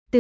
Từ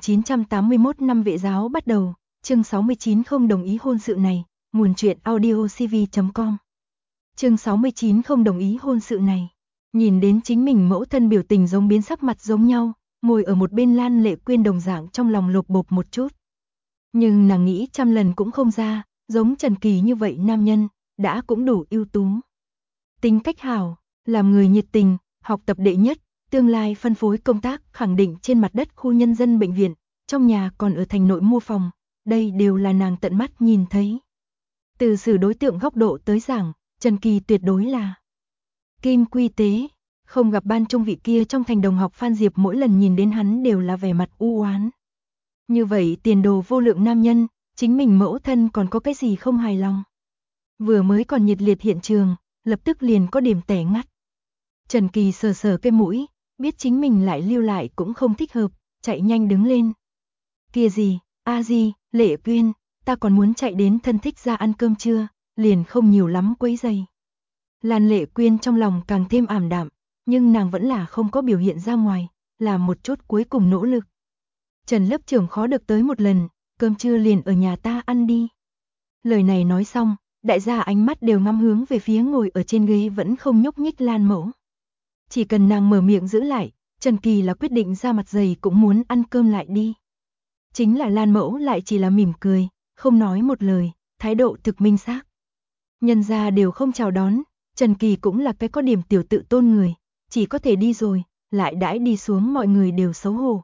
1981 năm Vệ giáo bắt đầu, chương 69 không đồng ý hôn sự này, nguồn truyện audiocv.com. Chương 69 không đồng ý hôn sự này. Nhìn đến chính mình mẫu thân biểu tình giống biến sắc mặt giống nhau, ngồi ở một bên Lan Lệ Quyên đồng dạng trong lòng lột bột một chút. Nhưng nàng nghĩ trăm lần cũng không ra, giống Trần Kỳ như vậy nam nhân, đã cũng đủ ưu tú. Tính cách hảo, làm người nhiệt tình, học tập đệ nhất, tương lai phân phối công tác khẳng định trên mặt đất khu nhân dân bệnh viện, trong nhà còn ở thành nội mua phòng, đây đều là nàng tận mắt nhìn thấy. Từ xử đối tượng góc độ tới giảng, Trần Kỳ tuyệt đối là kim quy tế, không gặp ban trung vị kia trong thành đồng học Phan Diệp mỗi lần nhìn đến hắn đều là vẻ mặt u oán. Như vậy tiền đồ vô lượng nam nhân, chính mình mẫu thân còn có cái gì không hài lòng. Vừa mới còn nhiệt liệt hiện trường, lập tức liền có điểm tẻ ngắt. Trần Kỳ sờ sờ cái mũi, biết chính mình lại lưu lại cũng không thích hợp, chạy nhanh đứng lên. Kia gì, Di, Lệ Quyên, ta còn muốn chạy đến thân thích ra ăn cơm trưa, liền không nhiều lắm quấy rầy. Lan Lệ Quyên trong lòng càng thêm ảm đạm, nhưng nàng vẫn là không có biểu hiện ra ngoài, làm một chút cuối cùng nỗ lực. Trần lớp trưởng khó được tới một lần, cơm trưa liền ở nhà ta ăn đi. Lời này nói xong, đại gia ánh mắt đều ngắm hướng về phía ngồi ở trên ghế vẫn không nhúc nhích Lan mẫu. Chỉ cần nàng mở miệng giữ lại, Trần Kỳ là quyết định ra mặt dày cũng muốn ăn cơm lại đi. Chính là Lan mẫu lại chỉ là mỉm cười, không nói một lời, thái độ thực minh xác. Nhân gia đều không chào đón, Trần Kỳ cũng là cái có điểm tiểu tự tôn người, chỉ có thể đi rồi, lại đãi đi xuống mọi người đều xấu hổ.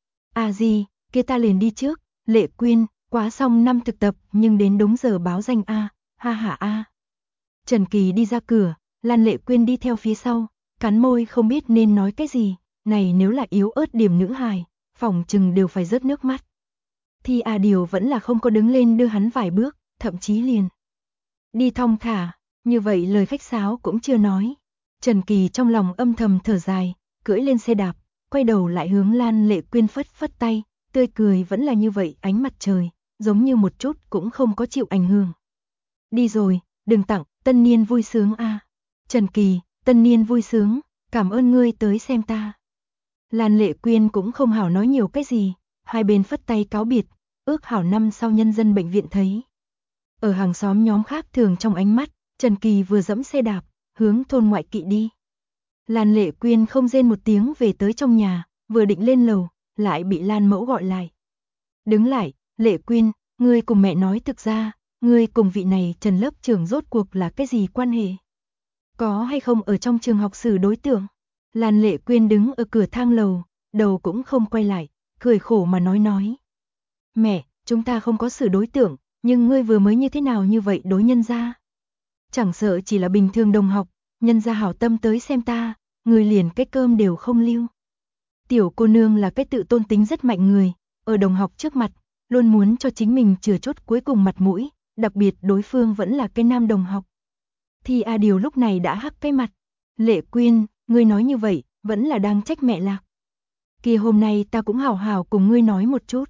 Di, kia ta liền đi trước, Lệ Quyên, quá xong năm thực tập nhưng đến đúng giờ báo danh ha ha. Trần Kỳ đi ra cửa, Lan Lệ Quyên đi theo phía sau, cắn môi không biết nên nói cái gì, này nếu là yếu ớt điểm nữ hài, phỏng chừng đều phải rớt nước mắt. Thì Điều vẫn là không có đứng lên đưa hắn vài bước, thậm chí liền đi thong thả, như vậy lời khách sáo cũng chưa nói. Trần Kỳ trong lòng âm thầm thở dài, cưỡi lên xe đạp, quay đầu lại hướng Lan Lệ Quyên phất phất tay, tươi cười vẫn là như vậy ánh mặt trời, giống như một chút cũng không có chịu ảnh hưởng. Đi rồi, đừng tặng, tân niên vui sướng a. Trần Kỳ, tân niên vui sướng, cảm ơn ngươi tới xem ta. Lan Lệ Quyên cũng không hảo nói nhiều cái gì, hai bên phất tay cáo biệt, ước hảo năm sau nhân dân bệnh viện thấy. Ở hàng xóm nhóm khác thường trong ánh mắt, Trần Kỳ vừa dẫm xe đạp, hướng thôn ngoại kỵ đi. Lan Lệ Quyên không rên một tiếng về tới trong nhà, vừa định lên lầu, lại bị Lan mẫu gọi lại. Đứng lại, Lệ Quyên, ngươi cùng mẹ nói thực ra, ngươi cùng vị này Trần lớp trưởng rốt cuộc là cái gì quan hệ? Có hay không ở trong trường học xử đối tượng? Lan Lệ Quyên đứng ở cửa thang lầu, đầu cũng không quay lại, cười khổ mà nói. Mẹ, chúng ta không có xử đối tượng, nhưng ngươi vừa mới như thế nào như vậy đối nhân gia? Chẳng sợ chỉ là bình thường đồng học, nhân gia hảo tâm tới xem ta, ngươi liền cái cơm đều không lưu. Tiểu cô nương là cái tự tôn tính rất mạnh người, ở đồng học trước mặt, luôn muốn cho chính mình chừa chốt cuối cùng mặt mũi, đặc biệt đối phương vẫn là cái nam đồng học. Thì Điều lúc này đã hắc cái mặt. Lệ Quyên, ngươi nói như vậy, vẫn là đang trách mẹ lạc. Kia hôm nay ta cũng hảo hảo cùng ngươi nói một chút.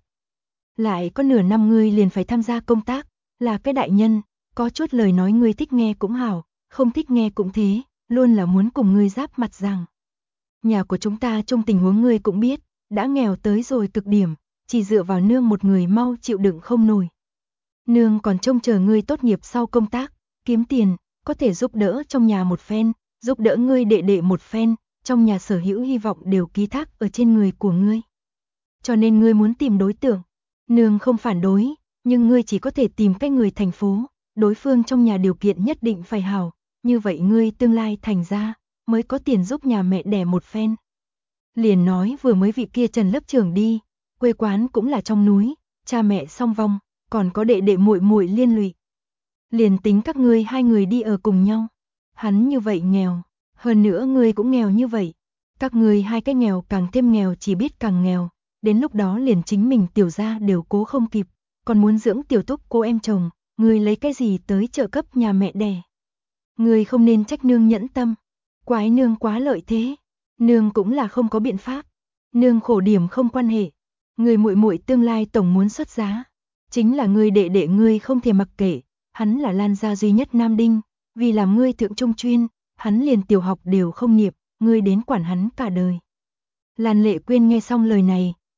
Lại có nửa năm ngươi liền phải tham gia công tác, là cái đại nhân, có chút lời nói ngươi thích nghe cũng hảo, không thích nghe cũng thế, luôn là muốn cùng ngươi giáp mặt rằng. Nhà của chúng ta trong tình huống ngươi cũng biết, đã nghèo tới rồi cực điểm, chỉ dựa vào nương một người mau chịu đựng không nổi. Nương còn trông chờ ngươi tốt nghiệp sau công tác, kiếm tiền, có thể giúp đỡ trong nhà một phen, giúp đỡ ngươi đệ đệ một phen, trong nhà sở hữu hy vọng đều ký thác ở trên người của ngươi. Cho nên ngươi muốn tìm đối tượng, nương không phản đối, nhưng ngươi chỉ có thể tìm cái người thành phố, đối phương trong nhà điều kiện nhất định phải hảo, như vậy ngươi tương lai thành ra, mới có tiền giúp nhà mẹ đẻ một phen. Liền nói vừa mới vị kia Trần lớp trưởng đi, quê quán cũng là trong núi, cha mẹ song vong, còn có đệ đệ muội muội liên lụy. Liền tính các ngươi hai người đi ở cùng nhau, hắn như vậy nghèo, hơn nữa ngươi cũng nghèo như vậy, các ngươi hai cái nghèo càng thêm nghèo chỉ biết càng nghèo, đến lúc đó liền chính mình tiểu gia đều cố không kịp, còn muốn dưỡng tiểu túc cô em chồng, ngươi lấy cái gì tới trợ cấp nhà mẹ đẻ. Ngươi không nên trách nương nhẫn tâm, quái nương quá lợi thế, nương cũng là không có biện pháp, nương khổ điểm không quan hệ, người muội muội tương lai tổng muốn xuất giá, chính là ngươi đệ đệ ngươi không thể mặc kệ, hắn là Lan gia duy nhất nam đinh, vì làm ngươi thượng trung chuyên, hắn liền tiểu học đều không niệm, ngươi đến quản hắn cả đời. Lan Lệ Quyên nghe xong lời này,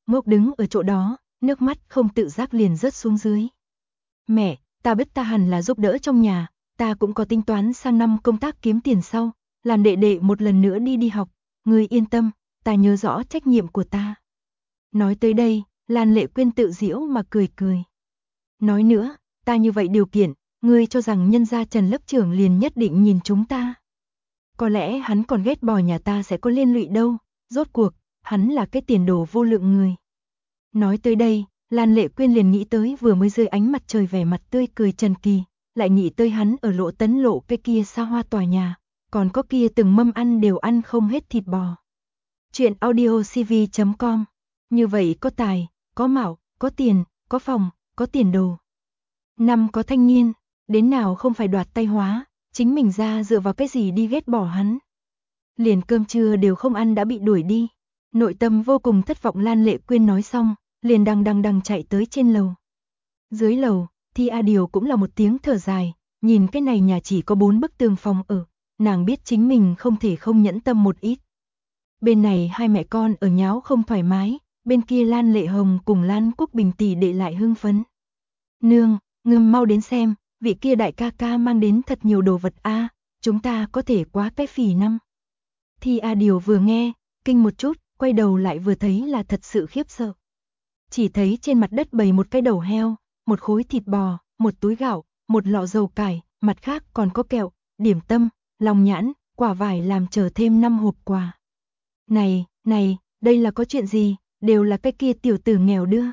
ngốc đứng ở chỗ đó, nước mắt không tự giác liền rớt xuống dưới. Mẹ, ta biết ta hẳn là giúp đỡ trong nhà, ta cũng có tính toán sang năm công tác kiếm tiền sau, làm đệ đệ một lần nữa đi học, ngươi yên tâm, ta nhớ rõ trách nhiệm của ta. Nói tới đây, Lan Lệ Quyên tự giễu mà cười cười. Nói nữa, ta như vậy điều kiện, ngươi cho rằng nhân gia Trần lớp trưởng liền nhất định nhìn chúng ta. Có lẽ hắn còn ghét bỏ nhà ta sẽ có liên lụy đâu, rốt cuộc, hắn là cái tiền đồ vô lượng người. Nói tới đây, Lan Lệ Quyên liền nghĩ tới vừa mới dưới ánh mặt trời vẻ mặt tươi cười Trần Kỳ, lại nghĩ tới hắn ở Lộ Tấn Lộ cái kia xa hoa tòa nhà, còn có kia từng mâm ăn đều ăn không hết thịt bò. Chuyện audiocv.com. Như vậy có tài, có mạo, có tiền, có phòng, có tiền đồ. Năm có thanh niên, đến nào không phải đoạt tay hóa, chính mình ra dựa vào cái gì đi ghét bỏ hắn. Liền cơm trưa đều không ăn đã bị đuổi đi. Nội tâm vô cùng thất vọng Lan Lệ Quyên nói xong, liền đằng chạy tới trên lầu. Dưới lầu, Thi A Điều cũng là một tiếng thở dài, nhìn cái này nhà chỉ có 4 bức tường phòng ở, nàng biết chính mình không thể không nhẫn tâm một ít. Bên này hai mẹ con ở nháo không thoải mái, bên kia Lan Lệ Hồng cùng Lan Quốc Bình tỷ đệ lại hưng phấn. Nương, ngâm mau đến xem, vị kia đại ca ca mang đến thật nhiều đồ vật a, chúng ta có thể quá cái phỉ năm. Thi A Điều vừa nghe, kinh một chút, quay đầu lại vừa thấy là thật sự khiếp sợ. Chỉ thấy trên mặt đất bày một cái đầu heo, một khối thịt bò, một túi gạo, một lọ dầu cải, mặt khác còn có kẹo, điểm tâm, lòng nhãn, quả vải làm chờ thêm 5 hộp quà. Này, đây là có chuyện gì, đều là cái kia tiểu tử nghèo đưa.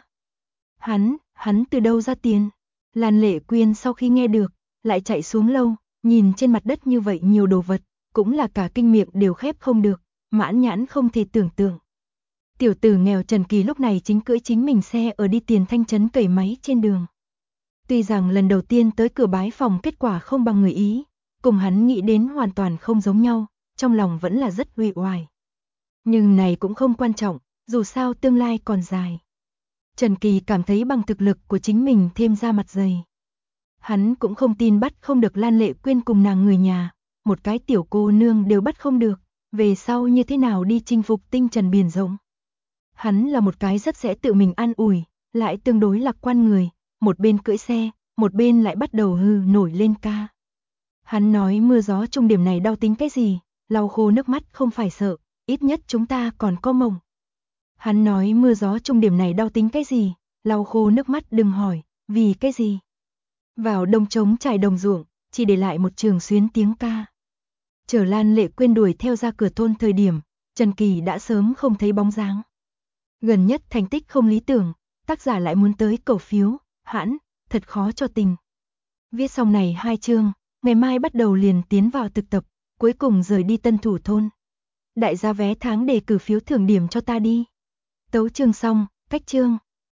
Hắn từ đâu ra tiền? Lan Lệ Quyên sau khi nghe được, lại chạy xuống lâu, nhìn trên mặt đất như vậy nhiều đồ vật, cũng là cả kinh miệng đều khép không được, mãn nhãn không thể tưởng tượng. Tiểu tử nghèo Trần Kỳ lúc này chính cưỡi chính mình xe ở đi Tiền Thanh trấn cẩy máy trên đường. Tuy rằng lần đầu tiên tới cửa bái phòng kết quả không bằng người ý, cùng hắn nghĩ đến hoàn toàn không giống nhau, trong lòng vẫn là rất uể oải. Nhưng này cũng không quan trọng, dù sao tương lai còn dài. Trần Kỳ cảm thấy bằng thực lực của chính mình thêm ra mặt dày. Hắn cũng không tin bắt không được Lan Lệ Quyên cùng nàng người nhà, một cái tiểu cô nương đều bắt không được, về sau như thế nào đi chinh phục tinh trần biển rộng. Hắn là một cái rất dễ tự mình an ủi, lại tương đối lạc quan người, một bên cưỡi xe, một bên lại bắt đầu hừ nổi lên ca. Hắn nói mưa gió trung điểm này đau tính cái gì, lau khô nước mắt không phải sợ, ít nhất chúng ta còn có mộng. Hắn nói mưa gió trung điểm này đau tính cái gì, lau khô nước mắt đừng hỏi, vì cái gì. Vào đông trống trải đồng ruộng, chỉ để lại một trường xuyến tiếng ca. Chờ Lan Lệ Quyên đuổi theo ra cửa thôn thời điểm, Trần Kỳ đã sớm không thấy bóng dáng. Gần nhất thành tích không lý tưởng, tác giả lại muốn tới cầu phiếu, hãn, thật khó cho tình. Viết xong này 2 chương, ngày mai bắt đầu liền tiến vào thực tập, cuối cùng rời đi Tân Thủ thôn. Đại gia vé tháng đề cử phiếu thưởng điểm cho ta đi. Tấu chương xong, cách chương.